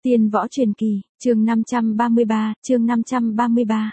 Tiên võ truyền kỳ, chương 533.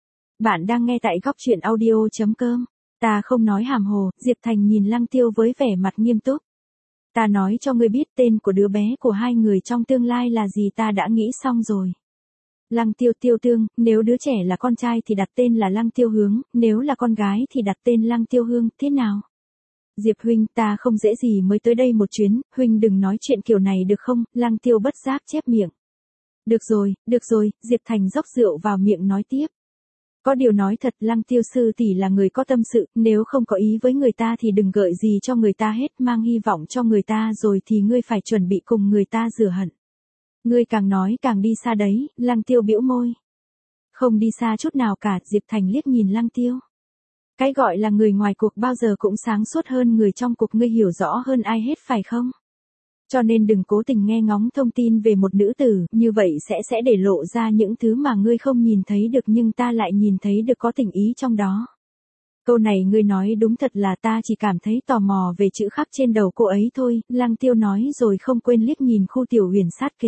Bạn đang nghe tại góc truyện audio.com. Ta không nói hàm hồ, Diệp Thành nhìn Lăng Tiêu với vẻ mặt nghiêm túc. Ta nói cho ngươi biết tên của đứa bé của hai người trong tương lai là gì, ta đã nghĩ xong rồi. Lăng Tiêu Tiêu Tương, nếu đứa trẻ là con trai thì đặt tên là Lăng Tiêu Hướng, nếu là con gái thì đặt tên Lăng Tiêu Hương, thế nào? Diệp huynh, ta không dễ gì mới tới đây một chuyến, huynh đừng nói chuyện kiểu này được không? Lăng Tiêu bất giác chép miệng. Được rồi, Diệp Thành dốc rượu vào miệng nói tiếp. Có điều nói thật, Lăng Tiêu sư tỷ là người có tâm sự, nếu không có ý với người ta thì đừng gợi gì cho người ta hết, mang hy vọng cho người ta rồi thì ngươi phải chuẩn bị cùng người ta rửa hận. Ngươi càng nói càng đi xa đấy, Lăng Tiêu bĩu môi. Không đi xa chút nào cả, Diệp Thành liếc nhìn Lăng Tiêu. Cái gọi là người ngoài cuộc bao giờ cũng sáng suốt hơn người trong cuộc, ngươi hiểu rõ hơn ai hết phải không? Cho nên đừng cố tình nghe ngóng thông tin về một nữ tử, như vậy sẽ để lộ ra những thứ mà ngươi không nhìn thấy được nhưng ta lại nhìn thấy được, có tình ý trong đó. Câu này ngươi nói đúng, thật là ta chỉ cảm thấy tò mò về chữ khắc trên đầu cô ấy thôi, Lăng Tiêu nói rồi không quên liếc nhìn Khu Tiểu Huyền sát kề.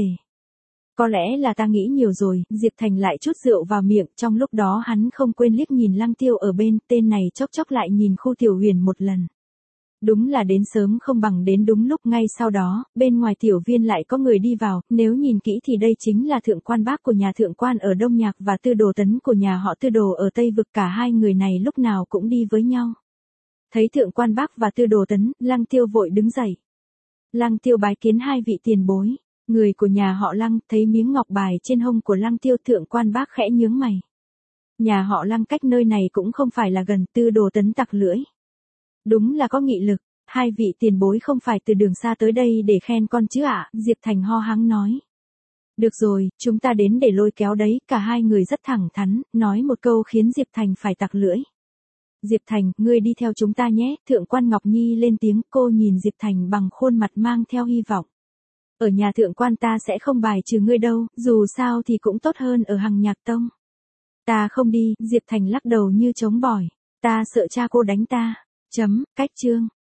Có lẽ là ta nghĩ nhiều rồi, Diệp Thành lại chút rượu vào miệng, trong lúc đó hắn không quên liếc nhìn Lăng Tiêu ở bên, tên này chốc lại nhìn Khu Tiểu Huyền một lần. Đúng là đến sớm không bằng đến đúng lúc, ngay sau đó, bên ngoài tiểu viên lại có người đi vào, nếu nhìn kỹ thì đây chính là thượng quan bác của nhà thượng quan ở Đông Nhạc và Tư Đồ Tấn của nhà họ Tư Đồ ở Tây Vực, cả hai người này lúc nào cũng đi với nhau. Thấy thượng quan bác và Tư Đồ Tấn, Lăng Tiêu vội đứng dậy. Lăng Tiêu bái kiến hai vị tiền bối. Người của nhà họ Lăng, thấy miếng ngọc bài trên hông của Lăng Tiêu, thượng quan bác khẽ nhướng mày. Nhà họ Lăng cách nơi này cũng không phải là gần, Tư Đồ Tấn tặc lưỡi. Đúng là có nghị lực, hai vị tiền bối không phải từ đường xa tới đây để khen con chứ ạ, Diệp Thành ho hắng nói. Được rồi, chúng ta đến để lôi kéo đấy, cả hai người rất thẳng thắn, nói một câu khiến Diệp Thành phải tặc lưỡi. Diệp Thành, ngươi đi theo chúng ta nhé, thượng quan Ngọc Nhi lên tiếng, cô nhìn Diệp Thành bằng khuôn mặt mang theo hy vọng. Ở nhà thượng quan ta sẽ không bài trừ ngươi đâu, dù sao thì cũng tốt hơn ở Hằng Nhạc Tông. Ta không đi, Diệp Thành lắc đầu như chống bỏi, ta sợ cha cô đánh ta. Cách chương.